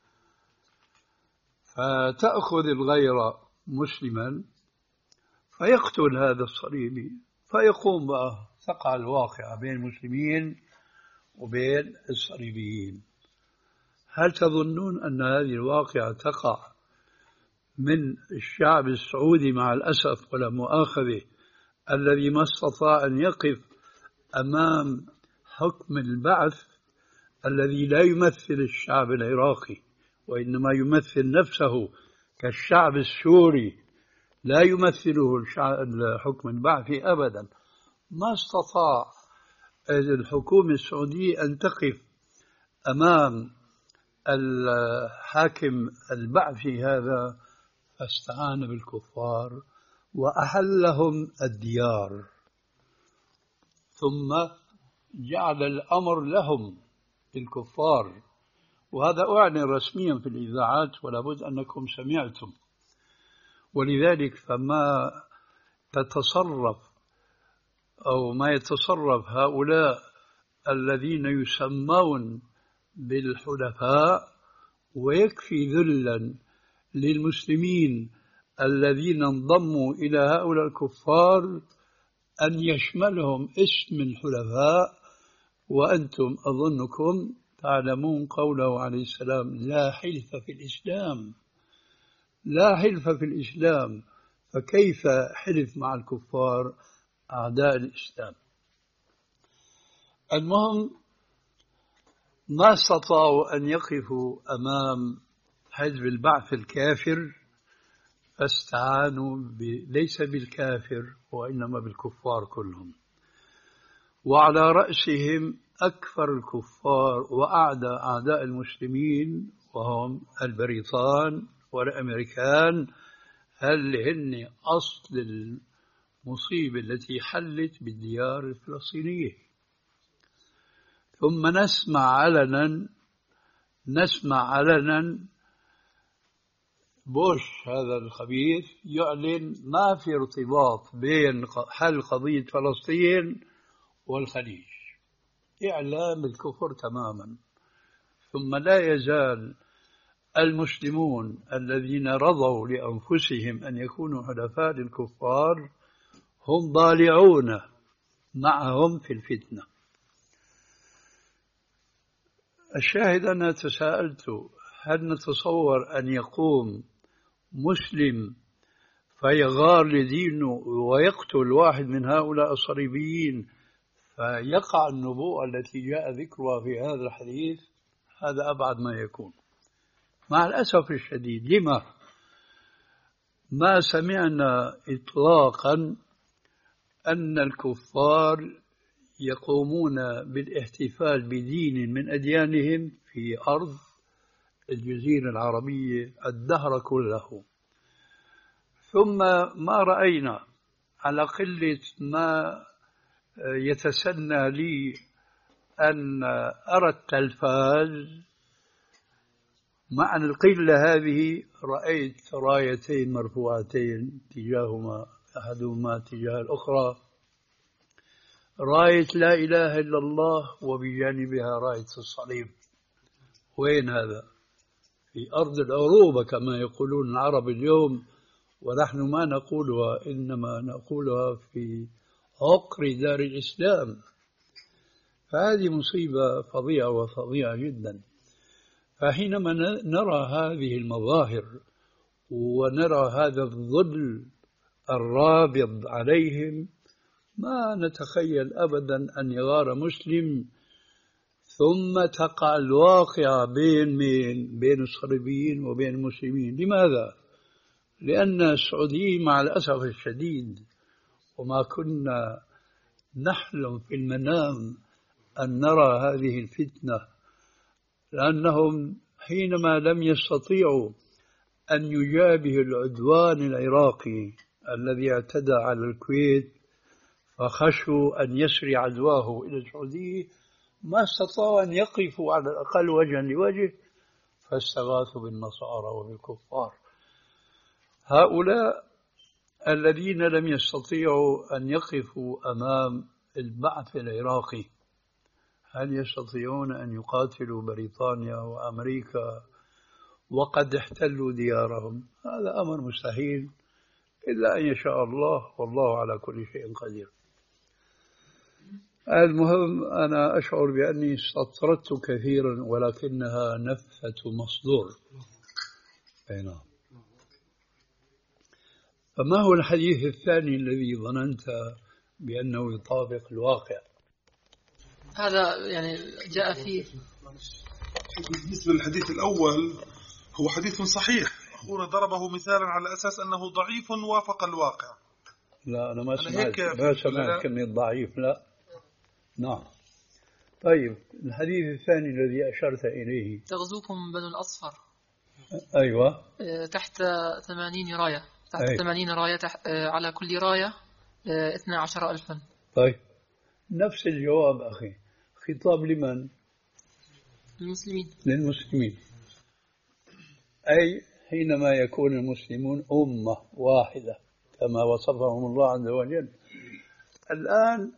فتأخذ الغير مسلما فيقتل هذا الصليبي، فيقوم بقى تقع الواقعة بين المسلمين وبين الصليبيين. هل تظنون أن هذه الواقعة تقع من الشعب السعودي مع الأسف ولا مؤاخذة الذي ما استطاع أن يقف أمام حكم البعث الذي لا يمثل الشعب العراقي وإنما يمثل نفسه كالشعب السوري، لا يمثله الحكم البعثي أبدا؟ ما استطاع الحكومة السعودية أن تقف أمام الحاكم البعثي هذا، فاستعان بالكفار وأحلهم الديار، ثم جعل الأمر لهم الكفار. وهذا أعلن رسميا في الإذاعات ولا بد أنكم سمعتم. ولذلك فما تتصرف أو ما يتصرف هؤلاء الذين يسمون بالحلفاء، ويكفي ذلا للمسلمين الذين انضموا إلى هؤلاء الكفار أن يشملهم اسم الحلفاء. وأنتم أظنكم تعلمون قوله عليه السلام لا حلف في الإسلام، لا حلف في الإسلام، فكيف حلف مع الكفار أعداء الإسلام؟ المهم ما استطاعوا أن يقفوا أمام حزب البعث الكافر، فاستعانوا ليس بالكافر وإنما بالكفار كلهم، وعلى رأسهم أكثر الكفار وأعداء أعداء المسلمين وهم البريطان والأمريكان، هل هن أصل المصيبة التي حلت بالديار الفلسطينية. ثم نسمع علنا نسمع علنا بوش هذا الخبيث يعلن ما في ارتباط بين حل قضية فلسطين والخليج، إعلام الكفر تماما. ثم لا يزال المسلمون الذين رضوا لأنفسهم أن يكونوا حلفاء للكفار هم ضالعون معهم في الفتنة. الشاهد أنا تساءلت هل نتصور أن يقوم مسلم فيغار لدينه ويقتل واحد من هؤلاء الصليبيين فيقع النبوءة التي جاء ذكرها في هذا الحديث؟ هذا أبعد ما يكون مع الأسف الشديد. لما ما سمعنا إطلاقا أن الكفار يقومون بالاحتفال بدين من أديانهم في أرض الجزيرة العربية الدهر كله. ثم ما رأينا على قلة ما يتسنى لي أن أرى التلفاز مع القلة هذه، رأيت رايتين مرفوعتين تجاههما أحدهما تجاه الأخرى، راية لا إله إلا الله وبجانبها راية الصليب. وين هذا؟ في أرض العروبة كما يقولون العرب اليوم، ونحن ما نقولها، إنما نقولها في عقر دار الإسلام. فهذه مصيبة فظيعة وفظيعة جدا. فحينما نرى هذه المظاهر ونرى هذا الظل الرابض عليهم، ما نتخيل أبدا أن يغار مسلم ثم تقع الواقعة بين مين؟ بين الصليبيين وبين المسلمين. لماذا؟ لأن السعوديين مع الأسف الشديد، وما كنا نحلم في المنام أن نرى هذه الفتنة، لأنهم حينما لم يستطيعوا أن يجابهوا العدوان العراقي الذي اعتدى على الكويت فخشوا أن يسري عدواه إلى السعودية، ما استطاعوا أن يقفوا على الأقل وجها لوجه، فاستغاثوا بالنصارى وبالكفار. هؤلاء الذين لم يستطيعوا أن يقفوا أمام البعث العراقي، هل يستطيعون أن يقاتلوا بريطانيا وأمريكا وقد احتلوا ديارهم؟ هذا أمر مستحيل إلا أن يشاء الله، والله على كل شيء قدير. المهم، أنا أشعر بأني استطردت كثيرا، ولكنها نفثة مصدور. أي نعم. فما هو الحديث الثاني الذي ظننت بأنه يطابق الواقع؟ هذا يعني جاء فيه. بالنسبة للحديث الأول هو حديث صحيح، أخونا ضربه مثالا على أساس أنه ضعيف وافق الواقع. لا، أنا ما سمعت ما سمعت كلمة ضعيف. لا. نعم. طيب، الحديث الثاني الذي أشرت إليه، تغزوكم بنو الأصفر. أيوة. تحت ثمانين راية، تحت أي. ثمانين راية، تحت على كل راية اثنا عشر ألفا. طيب، نفس الجواب أخي. خطاب لمن؟ للمسلمين. للمسلمين. أي حينما يكون المسلمون أمة واحدة كما وصفهم الله عز وجل. الآن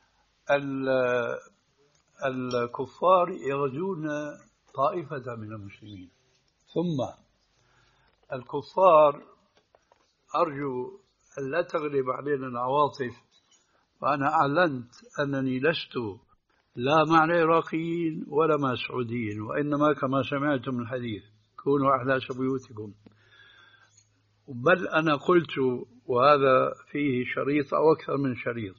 الكفار يغزون طائفة من المسلمين، ثم الكفار، أرجو أن لا تغلب علينا العواطف، وأنا أعلنت أنني لست لا مع العراقيين ولا مع السعوديين، وإنما كما سمعتم الحديث كونوا أحداث بيوتكم. بل أنا قلت، وهذا فيه شريط أو أكثر من شريط،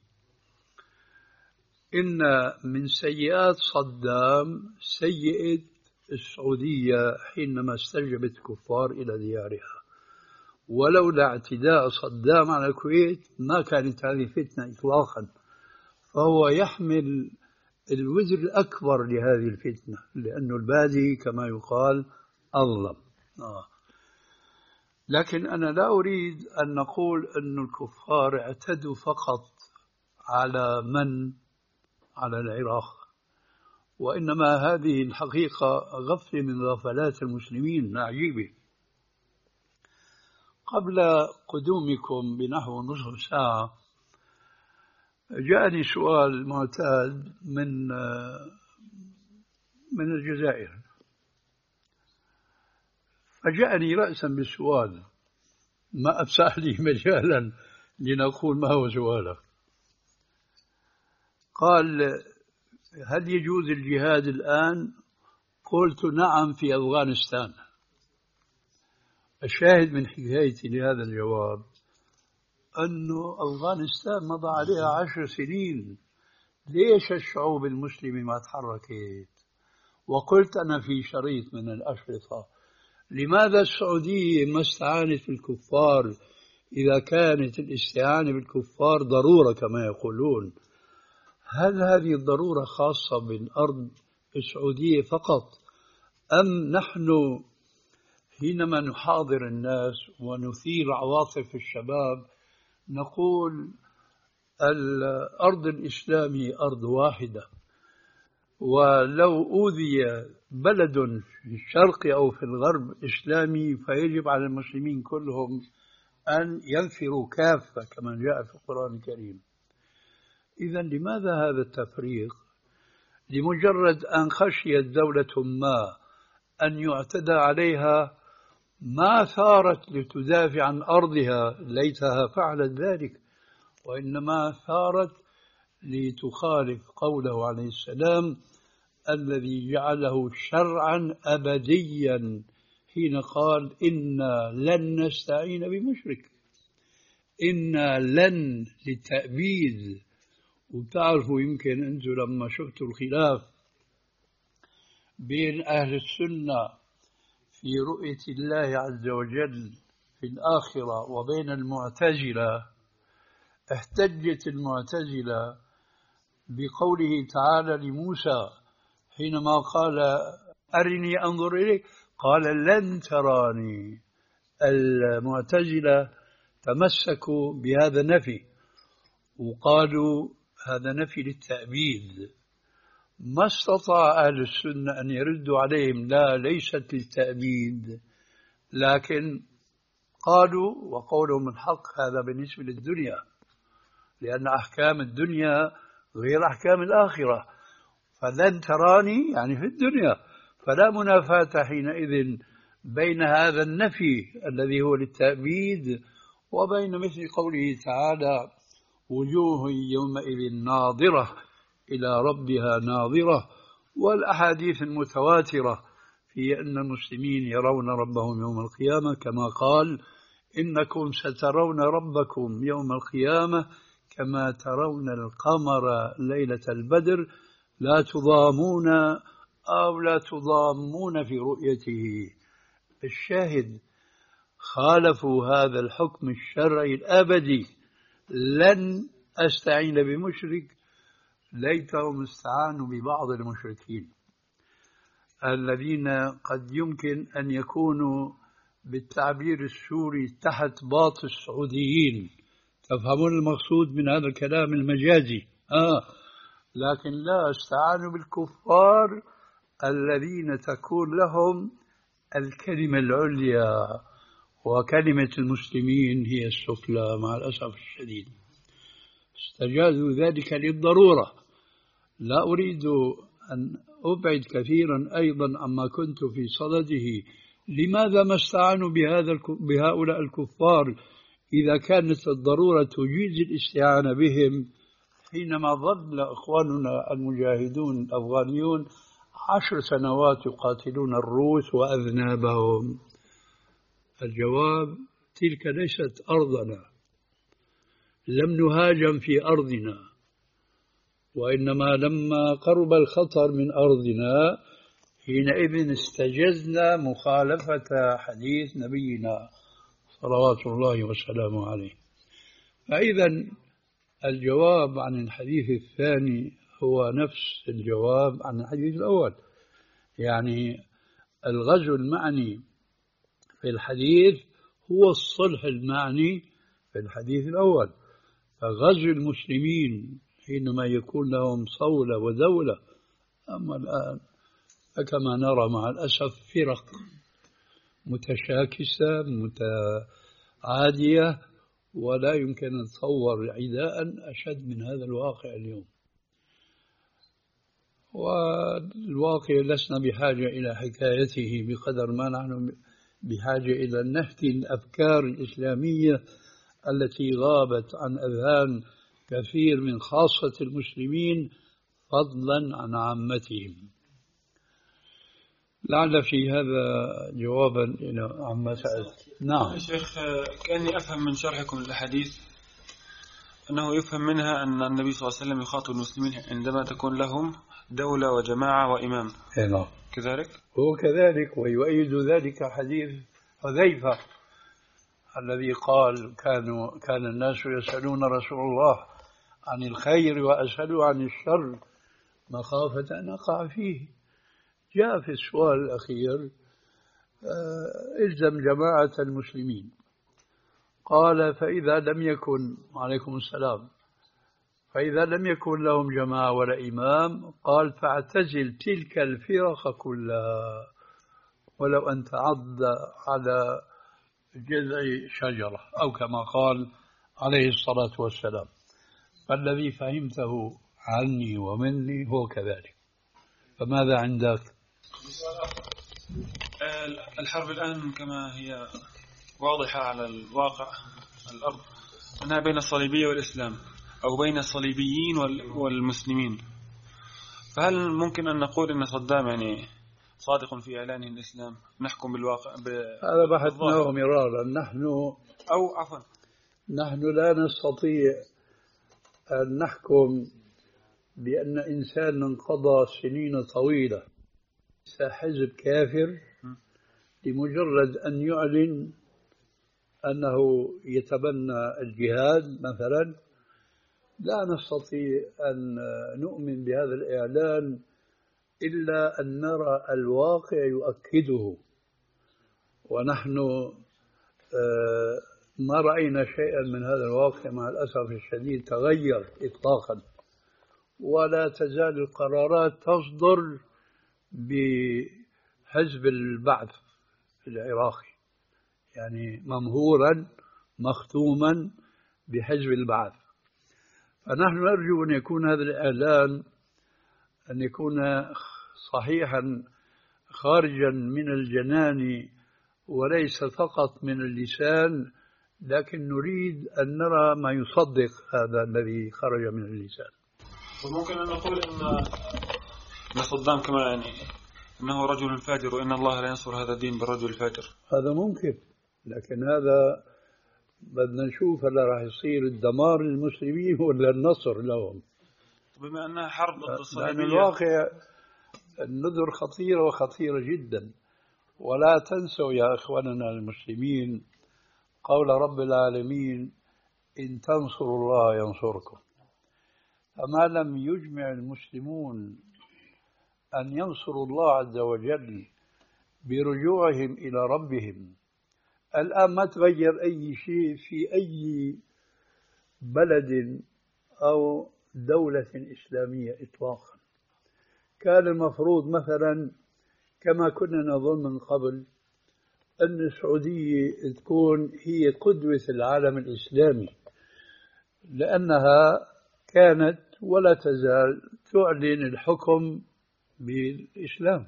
إن من سيئات صدام سيئة السعودية حينما استجبت الكفار إلى ديارها. ولولا اعتداء صدام على الكويت ما كانت هذه فتنة إطلاقا. فهو يحمل الوزر الأكبر لهذه الفتنة، لأنه البادي كما يقال أظلم. آه. لكن أنا لا أريد أن نقول أن الكفار اعتدوا فقط على من؟ على العراق. وإنما هذه الحقيقة غفلة من غفلات المسلمين عجيبة. قبل قدومكم بنحو نصف ساعة جاءني سؤال معتاد من من الجزائر، فجاءني رأسا بالسؤال، ما أفسح لي مجالا لنقول ما هو سؤالك. قال: هل يجوز الجهاد الآن؟ قلت: نعم، في أفغانستان. الشاهد من حكايتي لهذا الجواب أنه أفغانستان مضى عليها عشر سنين. ليش الشعوب المسلمة ما تحركت؟ وقلت أنا في شريط من الأشرطة: لماذا السعودية ما استعانت بالكفار إذا كانت الاستعانة بالكفار ضرورة كما يقولون؟ هل هذه الضرورة خاصة بالأرض السعودية فقط، أم نحن حينما نحاضر الناس ونثير عواطف الشباب نقول الأرض الإسلامية أرض واحدة، ولو أوذي بلد في الشرق أو في الغرب إسلامي فيجب على المسلمين كلهم أن ينفروا كافة كما جاء في القرآن الكريم؟ إذا لماذا هذا التفريق؟ لمجرد أن خشيت دولة ما أن يعتدى عليها ما ثارت لتدافع عن أرضها، ليتها فعلت ذلك، وإنما ثارت لتخالف قوله عليه السلام الذي جعله شرعا أبديا حين قال إنا لن نستعين بمشرك. إنا لن للتأبيد. وبتعرفوا يمكن أنتم لما شفتوا الخلاف بين أهل السنة في رؤية الله عز وجل في الآخرة وبين المعتزلة، احتجت المعتزلة بقوله تعالى لموسى حينما قال أرني أنظر إليك قال لن تراني. المعتزلة تمسكوا بهذا النفي وقالوا هذا نفي للتأبيد. ما استطاع أهل السنة أن يردوا عليهم لا ليست للتأبيد، لكن قالوا وقولهم الحق هذا بالنسبة للدنيا، لأن أحكام الدنيا غير أحكام الآخرة. فلن تراني يعني في الدنيا، فلا منافاة حينئذ بين هذا النفي الذي هو للتأبيد وبين مثل قوله تعالى وجوه يومئذ ناظرة إلى ربها ناظرة، والأحاديث المتواترة في أن المسلمين يرون ربهم يوم القيامة كما قال إنكم سترون ربكم يوم القيامة كما ترون القمر ليلة البدر لا تضامون أو لا تضامون في رؤيته. الشاهد خالفوا هذا الحكم الشرعي الأبدي لن أستعين بمشرك، ليتهم استعانوا ببعض المشركين الذين قد يمكن أن يكونوا بالتعبير السوري تحت باط السعوديين. تفهمون المقصود من هذا الكلام المجازي؟ آه. لكن لا استعانوا بالكفار الذين تكون لهم الكلمة العليا وكلمة المسلمين هي السفلى مع الأسف الشديد. استجازوا ذلك للضرورة. لا أريد أن أبعد كثيرا أيضا عما كنت في صدده. لماذا ما استعانوا بهذا بهؤلاء الكفار إذا كانت الضرورة تجيز الاستعانة بهم حينما ظل إخواننا المجاهدون الأفغانيون عشر سنوات يقاتلون الروس وأذنابهم؟ الجواب تلك ليست أرضنا، لم نهاجم في أرضنا، وإنما لما قرب الخطر من أرضنا حينئذ استجزنا مخالفة حديث نبينا صلوات الله وسلامه عليه. فإذا الجواب عن الحديث الثاني هو نفس الجواب عن الحديث الأول، يعني الغزو المعني في الحديث هو الصلح المعني في الحديث الأول. فغزو المسلمين حينما يكون لهم صولة ودولة، أما الآن فكما نرى مع الأسف فرق متشاكسة متعادية، ولا يمكن أن نتصور عداء أشد من هذا الواقع اليوم. والواقع لسنا بحاجة إلى حكايته بقدر ما نحن بحاجة إلى نهت الأفكار الإسلامية التي غابت عن أذهان كثير من خاصة المسلمين فضلا عن عامتهم. لعل في هذا جوابا إلى عما سألت. نعم شيخ، كأني أفهم من شرحكم الحديث أنه يفهم منها أن النبي صلى الله عليه وسلم يخاطب المسلمين عندما تكون لهم دولة وجماعة وإمام. نعم كذلك هو كذلك، ويؤيد ذلك حديث حذيفة الذي قال كانوا كان الناس يسألون رسول الله عن الخير وأسألوا عن الشر مخافة أن أقع فيه. جاء في السؤال الأخير إلزم جماعة المسلمين، قال فإذا لم يكن عليكم السلام فإذا لم يكن لهم جماعة ولا إمام قال فاعتزل تلك الفرق كلها ولو أن تعض على جذع شجرة أو كما قال عليه الصلاة والسلام. فالذي فهمته عني ومني هو كذلك. فماذا عندك؟ الحرب الآن كما هي واضحة على الواقع الأرض أنها بين الصليبية والإسلام أو بين الصليبيين والمسلمين. فهل ممكن أن نقول أن صدام يعني صادق في إعلانه الإسلام؟ نحكم بالواقع ب... هذا بحثناه مرارا. نحن أو عفوا نحن لا نستطيع أن نحكم بأن إنسانا قضى سنين طويلة حزب كافر لمجرد أن يعلن أنه يتبنى الجهاد مثلا. لا نستطيع أن نؤمن بهذا الإعلان إلا أن نرى الواقع يؤكده، ونحن ما رأينا شيئا من هذا الواقع مع الأسف الشديد تغير إطلاقا، ولا تزال القرارات تصدر بحزب البعث العراقي، يعني ممهورا مختوما بحزب البعث. فنحن نرجو أن يكون هذا الإعلان أن يكون صحيحا خارجا من الجنان وليس فقط من اللسان، لكن نريد أن نرى ما يصدق هذا الذي خرج من اللسان. وممكن أن نقول أن صدام كما يعني أنه رجل فاجر وإن الله لا ينصر هذا الدين بالرجل الفاجر. هذا ممكن، لكن هذا بدنا نشوف هل راح يصير الدمار للمسلمين ولا النصر لهم. بما أنها حرب ضد الصليبية، لأن الواقع النذر خطيرة وخطيرة جدا. ولا تنسوا يا إخواننا المسلمين قول رب العالمين إن تنصروا الله ينصركم. فما لم يجمع المسلمون أن ينصروا الله عز وجل برجوعهم إلى ربهم، الآن ما تغير أي شيء في أي بلد أو دولة إسلامية إطلاقا. كان المفروض مثلا كما كنا نظن من قبل أن السعودية تكون هي قدوة العالم الإسلامي، لأنها كانت ولا تزال تعلن الحكم بالإسلام.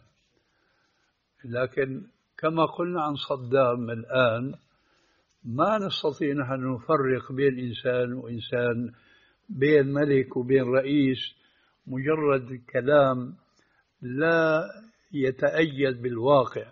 لكن كما قلنا عن صدام الآن ما نستطيع نحن نفرق بين إنسان وإنسان، بين ملك وبين رئيس، مجرد كلام لا يتأيد بالواقع.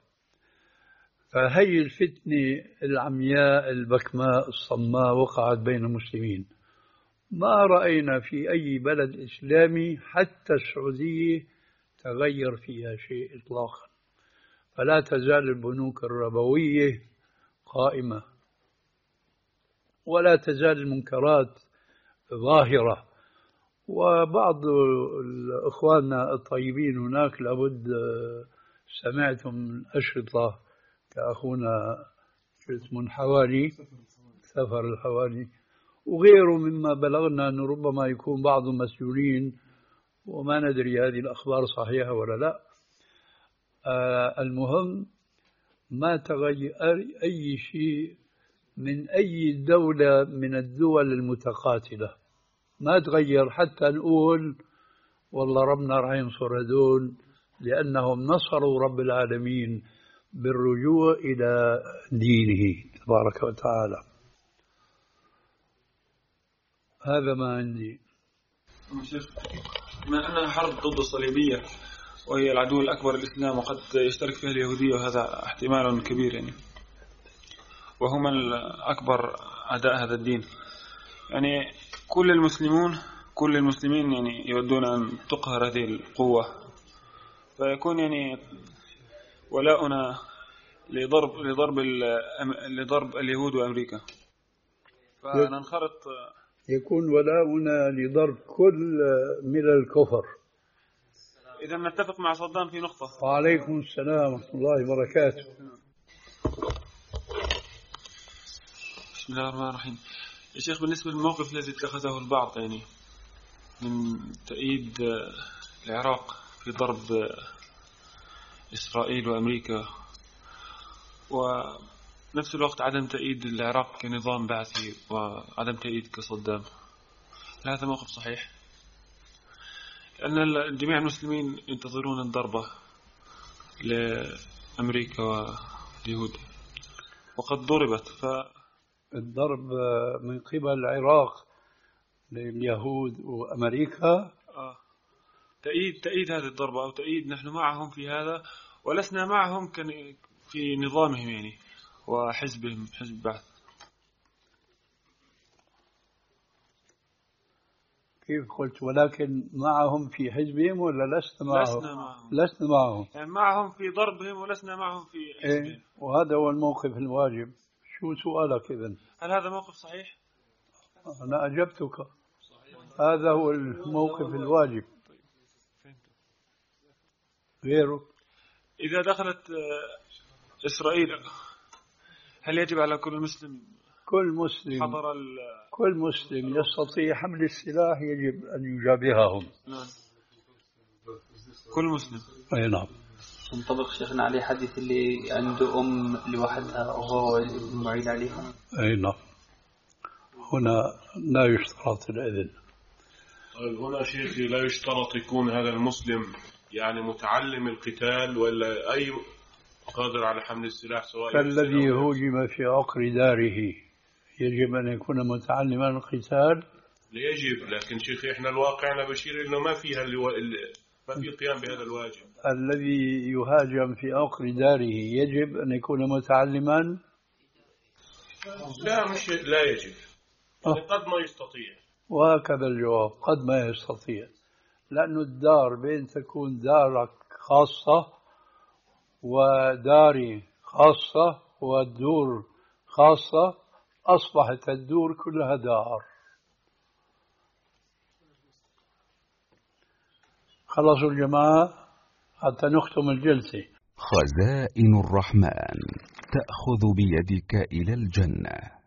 فهي الفتنة العمياء البكماء الصماء وقعت بين المسلمين، ما رأينا في أي بلد إسلامي حتى السعودية تغير فيها شيء إطلاقا. فلا تزال البنوك الربوية قائمة، ولا تزال المنكرات ظاهرة. وبعض الأخواننا الطيبين هناك لابد سمعتم أشرطة كأخونا اسمه الحواني سفر الحواني وغيره مما بلغنا أنه ربما يكون بعض المسؤولين، وما ندري هذه الأخبار صحيحة ولا لا. آه المهم ما تغير أي شيء من أي دولة من الدول المتقاتلة، ما تغير حتى نقول والله ربنا راح ينصر هذول لأنهم نصروا رب العالمين بالرجوع إلى دينه تبارك وتعالى. هذا ما عندي. بما أنها حرب ضد الصليبية وهي العدو الأكبر للإسلام وقد يشترك فيها اليهودية، وهذا احتمال كبير يعني، وهم الأكبر أعداء هذا الدين. يعني كل المسلمون كل المسلمين يعني يودون أن تقهر هذه القوة، فيكون يعني ولاؤنا لضرب لضرب لضرب اليهود وأمريكا، فننخرط. يكون ولاؤنا لضرب كل ملل الكفر. إذا نتفق مع صدام في نقطة. وعليكم السلام ورحمة الله وبركاته. بسم الله الرحمن الرحيم. يا شيخ، بالنسبة للموقف الذي اتخذه البعض يعني من تأييد العراق في ضرب إسرائيل وأمريكا، ونفس الوقت عدم تأييد العراق كنظام بعثي وعدم تأييد كصدام، هذا موقف صحيح، لأن جميع المسلمين ينتظرون الضربة لأمريكا واليهود وقد ضربت. ف الضرب من قبل العراق لليهود وأمريكا آه. تأييد تأييد هذه الضربة أو تأييد، نحن معهم في هذا ولسنا معهم في نظامهم يعني وحزبهم، حزب بعث. كيف قلت ولكن معهم في حزبهم ولا لسنا معهم؟ لسنا معهم لسنا معهم يعني معهم في ضربهم ولسنا معهم في حزبهم. إيه؟ وهذا هو الموقف الواجب. شو سؤالك إذن؟ هل هذا موقف صحيح؟ أنا أجبتك هذا هو الموقف الواجب. غيره إذا دخلت إسرائيل هل يجب على كل مسلم كل مسلم حضر ال... كل مسلم يستطيع حمل السلاح يجب أن يجابههم؟ نعم كل مسلم. أي نعم. ينطبق شيخنا عليه حديث اللي عنده أم لوحدها وهو المعين عليها؟ أي نعم. هنا لا يشترط الإذن. طيب هنا شيخي لا يشترط يكون هذا المسلم يعني متعلم القتال ولا أي قادر على حمل السلاح سواء فالذي هوجم في عقر داره يجب أن يكون متعلما القتال؟ يجب، لكن شيخي إحنا الواقعنا بشير إنه ما فيها اللي ما في القيام بهذا الواجب. الذي يهاجم في عقر داره يجب أن يكون متعلما؟ لا مش لا يجب، يعني قد ما يستطيع. وهكذا الجواب، قد ما يستطيع، لأن الدار بين تكون دارك خاصة وداري خاصة والدور خاصة أصبحت الدور كلها دار. خلصوا الجماعة حتى نختم الجلسة. خزائن الرحمن تأخذ بيدك إلى الجنة.